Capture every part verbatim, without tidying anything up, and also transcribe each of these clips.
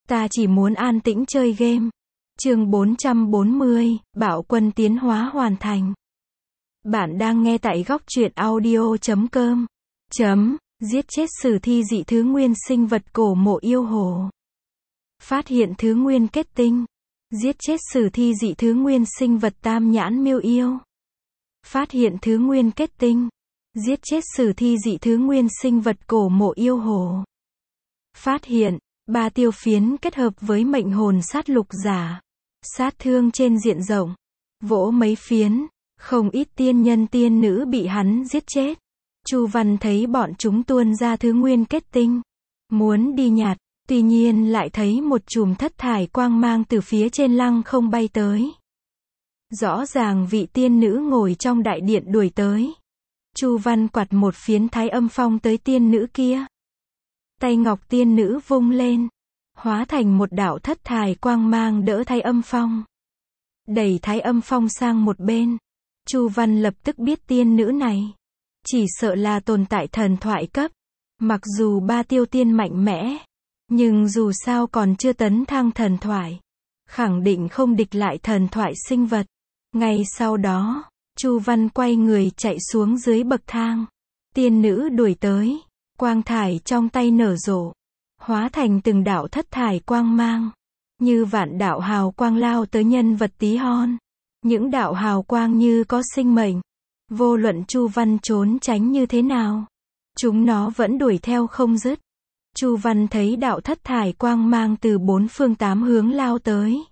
Ta chỉ muốn an tĩnh chơi game. Chương bốn trăm bốn mươi, Bạo Quân tiến hóa hoàn thành. Bạn đang nghe tại góc truyện audio chấm com. Chấm, giết chết sử thi dị thứ nguyên sinh vật cổ mộ yêu hồ. Phát hiện thứ nguyên kết tinh. Giết chết sử thi dị thứ nguyên sinh vật tam nhãn miêu yêu. Phát hiện thứ nguyên kết tinh. Giết chết sử thi dị thứ nguyên sinh vật cổ mộ yêu hồ. Phát hiện, ba tiêu phiến kết hợp với mệnh hồn sát lục giả. Sát thương trên diện rộng. Vỗ mấy phiến, không ít tiên nhân tiên nữ bị hắn giết chết. Chu Văn thấy bọn chúng tuôn ra thứ nguyên kết tinh. Muốn đi nhặt, tuy nhiên lại thấy một chùm thất thải quang mang từ phía trên lăng không bay tới. Rõ ràng vị tiên nữ ngồi trong đại điện đuổi tới. Chu Văn quạt một phiến thái âm phong tới tiên nữ kia. Tay ngọc tiên nữ vung lên, hóa thành một đạo thất thải quang mang đỡ thái âm phong. Đẩy thái âm phong sang một bên. Chu Văn lập tức biết tiên nữ này chỉ sợ là tồn tại thần thoại cấp. Mặc dù ba tiêu tiên mạnh mẽ, nhưng dù sao còn chưa tấn thăng thần thoại. Khẳng định không địch lại thần thoại sinh vật. Ngay sau đó, Chu Văn quay người chạy xuống dưới bậc thang. Tiên nữ đuổi tới, quang thải trong tay nở rộ, hóa thành từng đạo thất thải quang mang, như vạn đạo hào quang lao tới nhân vật tí hon. Những đạo hào quang như có sinh mệnh, vô luận Chu Văn trốn tránh như thế nào, chúng nó vẫn đuổi theo không dứt. Chu Văn thấy đạo thất thải quang mang từ bốn phương tám hướng lao tới,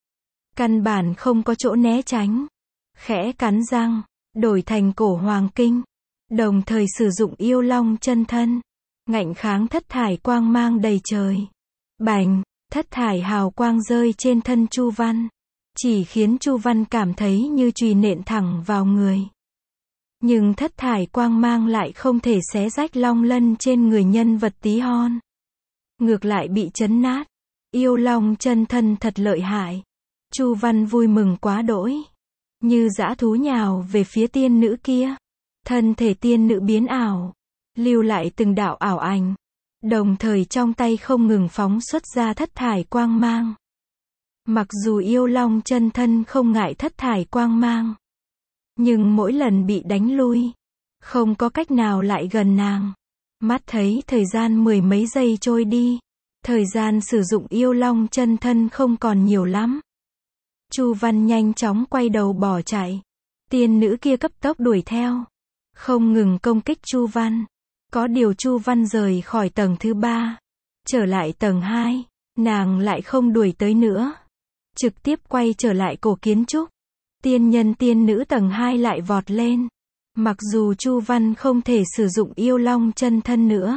căn bản không có chỗ né tránh, khẽ cắn răng, đổi thành cổ hoàng kinh, đồng thời sử dụng yêu long chân thân, ngạnh kháng thất thải quang mang đầy trời. Bành, thất thải hào quang rơi trên thân Chu Văn, chỉ khiến Chu Văn cảm thấy như chùy nện thẳng vào người. Nhưng thất thải quang mang lại không thể xé rách long lân trên người nhân vật tí hon. Ngược lại bị chấn nát. Yêu long chân thân thật lợi hại. Chu Văn vui mừng quá đỗi. Như dã thú nhào về phía tiên nữ kia. Thân thể tiên nữ biến ảo, lưu lại từng đạo ảo ảnh, đồng thời trong tay không ngừng phóng xuất ra thất thải quang mang. Mặc dù yêu long chân thân không ngại thất thải quang mang, nhưng mỗi lần bị đánh lui, không có cách nào lại gần nàng. Mắt thấy thời gian mười mấy giây trôi đi, thời gian sử dụng yêu long chân thân không còn nhiều lắm. Chu Văn nhanh chóng quay đầu bỏ chạy. Tiên nữ kia cấp tốc đuổi theo, không ngừng công kích Chu Văn. Có điều Chu Văn rời khỏi tầng thứ ba, trở lại tầng hai, nàng lại không đuổi tới nữa, trực tiếp quay trở lại cổ kiến trúc. Tiên nhân tiên nữ tầng hai lại vọt lên. Mặc dù Chu Văn không thể sử dụng yêu long chân thân nữa,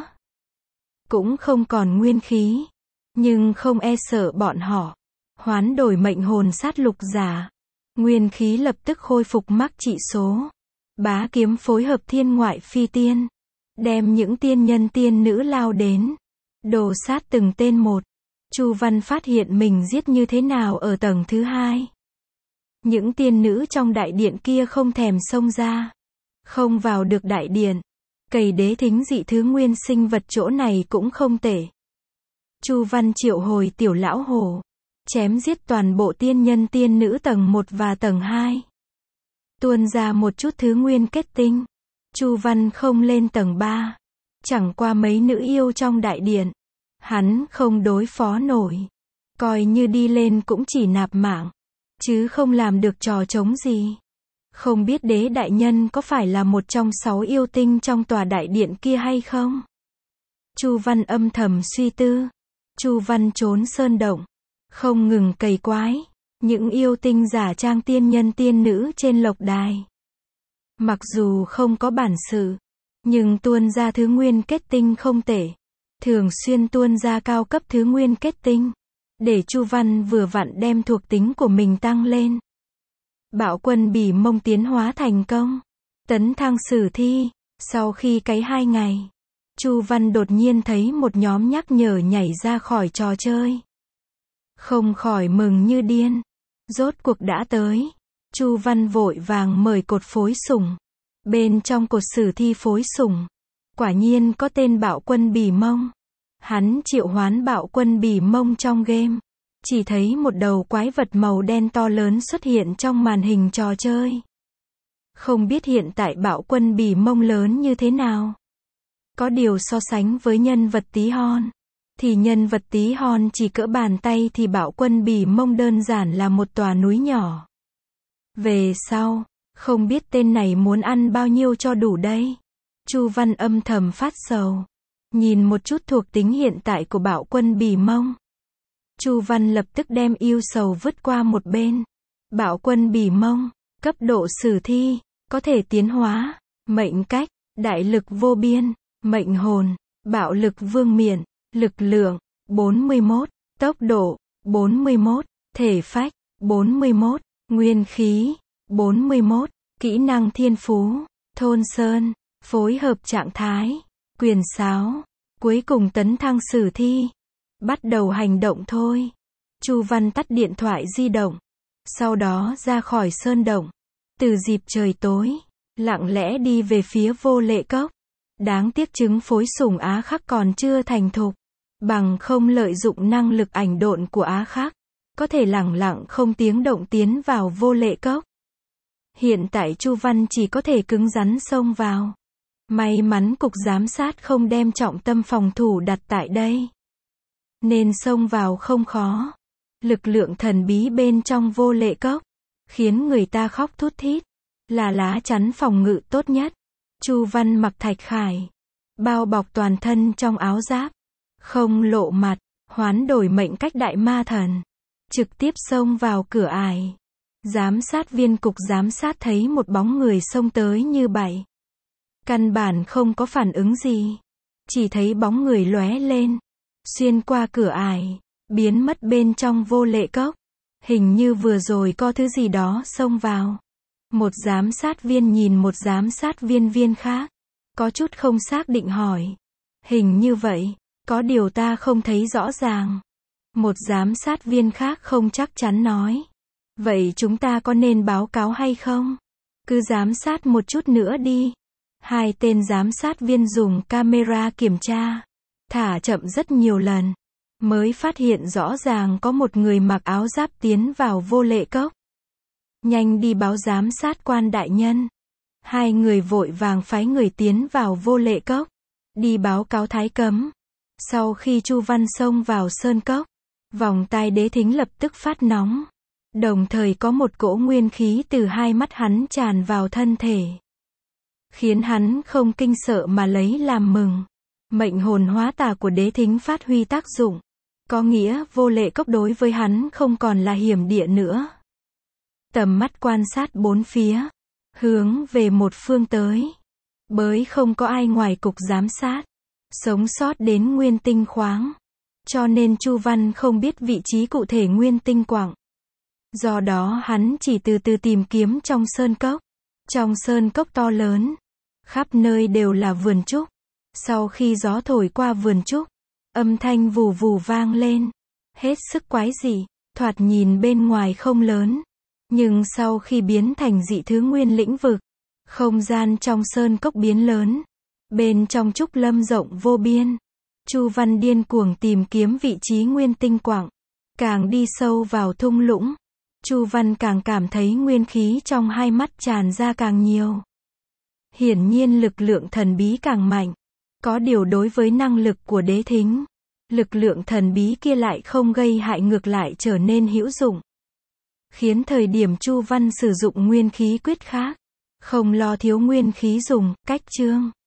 cũng không còn nguyên khí, nhưng không e sợ bọn họ. Hoán đổi mệnh hồn sát lục giả, nguyên khí lập tức khôi phục mắc trị số. Bá kiếm phối hợp thiên ngoại phi tiên, đem những tiên nhân tiên nữ lao đến, đồ sát từng tên một. Chu Văn phát hiện mình giết như thế nào ở tầng thứ hai. Những tiên nữ trong đại điện kia không thèm xông ra, không vào được đại điện. Cầy đế thính dị thứ nguyên sinh vật chỗ này cũng không tệ. Chu Văn triệu hồi tiểu lão hổ, chém giết toàn bộ tiên nhân tiên nữ tầng một và tầng hai. Tuôn ra một chút thứ nguyên kết tinh. Chu Văn không lên tầng ba. Chẳng qua mấy nữ yêu trong đại điện, hắn không đối phó nổi. Coi như đi lên cũng chỉ nạp mạng, chứ không làm được trò trống gì. Không biết đế đại nhân có phải là một trong sáu yêu tinh trong tòa đại điện kia hay không? Chu Văn âm thầm suy tư. Chu Văn trốn sơn động, không ngừng cày quái những yêu tinh giả trang tiên nhân tiên nữ trên lộc đài. Mặc dù không có bản sự, nhưng tuôn ra thứ nguyên kết tinh không tệ. Thường xuyên tuôn ra cao cấp thứ nguyên kết tinh, để Chu Văn vừa vặn đem thuộc tính của mình tăng lên. Bạo Quân bỉ mông tiến hóa thành công, tấn thăng sử thi. Sau khi cấy hai ngày, Chu Văn đột nhiên thấy một nhóm nhắc nhở nhảy ra khỏi trò chơi. Không khỏi mừng như điên. Rốt cuộc đã tới. Chu Văn vội vàng mời cột phối sủng. Bên trong cột sử thi phối sủng, quả nhiên có tên Bạo Quân bỉ mông. Hắn triệu hoán Bạo Quân Bỉ Mông trong game. Chỉ thấy một đầu quái vật màu đen to lớn xuất hiện trong màn hình trò chơi. Không biết hiện tại Bạo Quân Bỉ Mông lớn như thế nào. Có điều so sánh với nhân vật tí hon, thì nhân vật tí hon chỉ cỡ bàn tay thì Bạo Quân Bỉ Mông đơn giản là một tòa núi nhỏ. Về sau, không biết tên này muốn ăn bao nhiêu cho đủ đây. Chu Văn âm thầm phát sầu. Nhìn một chút thuộc tính hiện tại của Bạo Quân Bỉ Mông. Chu Văn lập tức đem ưu sầu vứt qua một bên. Bạo Quân Bỉ Mông, cấp độ sử thi, có thể tiến hóa, mệnh cách, đại lực vô biên, mệnh hồn, bạo lực vương miện, lực lượng, bốn mươi mốt, tốc độ, bốn mươi mốt, thể phách, bốn mươi mốt, nguyên khí, bốn mươi mốt, kỹ năng thiên phú, thôn sơn, phối hợp trạng thái, quyền sáo, cuối cùng tấn thăng sử thi. Bắt đầu hành động thôi. Chu Văn tắt điện thoại di động. Sau đó ra khỏi sơn động. Từ dịp trời tối, lặng lẽ đi về phía Vô Lệ Cốc. Đáng tiếc trứng phối sủng Á Khắc còn chưa thành thục. Bằng không lợi dụng năng lực ảnh độn của Á Khắc, có thể lẳng lặng không tiếng động tiến vào Vô Lệ Cốc. Hiện tại Chu Văn chỉ có thể cứng rắn xông vào. May mắn cục giám sát không đem trọng tâm phòng thủ đặt tại đây, nên xông vào không khó. Lực lượng thần bí bên trong Vô Lệ Cốc khiến người ta khóc thút thít, là lá chắn phòng ngự tốt nhất. Chu Văn mặc thạch khải, bao bọc toàn thân trong áo giáp, không lộ mặt, hoán đổi mệnh cách đại ma thần, trực tiếp xông vào cửa ải. Giám sát viên cục giám sát thấy một bóng người xông tới như vậy, căn bản không có phản ứng gì, chỉ thấy bóng người lóe lên, xuyên qua cửa ải, biến mất bên trong Vô Lệ Cốc. Hình như vừa rồi có thứ gì đó xông vào. Một giám sát viên nhìn một giám sát viên viên khác, có chút không xác định hỏi. Hình như vậy, có điều ta không thấy rõ ràng. Một giám sát viên khác không chắc chắn nói. Vậy chúng ta có nên báo cáo hay không? Cứ giám sát một chút nữa đi. Hai tên giám sát viên dùng camera kiểm tra, thả chậm rất nhiều lần, mới phát hiện rõ ràng có một người mặc áo giáp tiến vào Vô Lệ Cốc. Nhanh đi báo giám sát quan đại nhân. Hai người vội vàng phái người tiến vào Vô Lệ Cốc, đi báo cáo thái cấm. Sau khi Chu Văn xông vào sơn cốc, vòng tai đế thính lập tức phát nóng. Đồng thời có một cỗ nguyên khí từ hai mắt hắn tràn vào thân thể, khiến hắn không kinh sợ mà lấy làm mừng. Mệnh hồn hóa tà của đế thính phát huy tác dụng, có nghĩa Vô Lệ Cốc đối với hắn không còn là hiểm địa nữa. Tầm mắt quan sát bốn phía, hướng về một phương tới. Bởi không có ai ngoài cục giám sát sống sót đến nguyên tinh khoáng, cho nên Chu Văn không biết vị trí cụ thể nguyên tinh quặng. Do đó hắn chỉ từ từ tìm kiếm trong sơn cốc. Trong sơn cốc to lớn, khắp nơi đều là vườn trúc. Sau khi gió thổi qua vườn trúc, âm thanh vù vù vang lên, hết sức quái dị. Thoạt nhìn bên ngoài không lớn, nhưng sau khi biến thành dị thứ nguyên lĩnh vực, không gian trong sơn cốc biến lớn. Bên trong trúc lâm rộng vô biên, Chu Văn điên cuồng tìm kiếm vị trí nguyên tinh quặng. Càng đi sâu vào thung lũng, Chu Văn càng cảm thấy nguyên khí trong hai mắt tràn ra càng nhiều. Hiển nhiên lực lượng thần bí càng mạnh. Có điều đối với năng lực của đế thính, lực lượng thần bí kia lại không gây hại, ngược lại trở nên hữu dụng. Khiến thời điểm Chu Văn sử dụng nguyên khí quyết khác, không lo thiếu nguyên khí dùng. Cách chương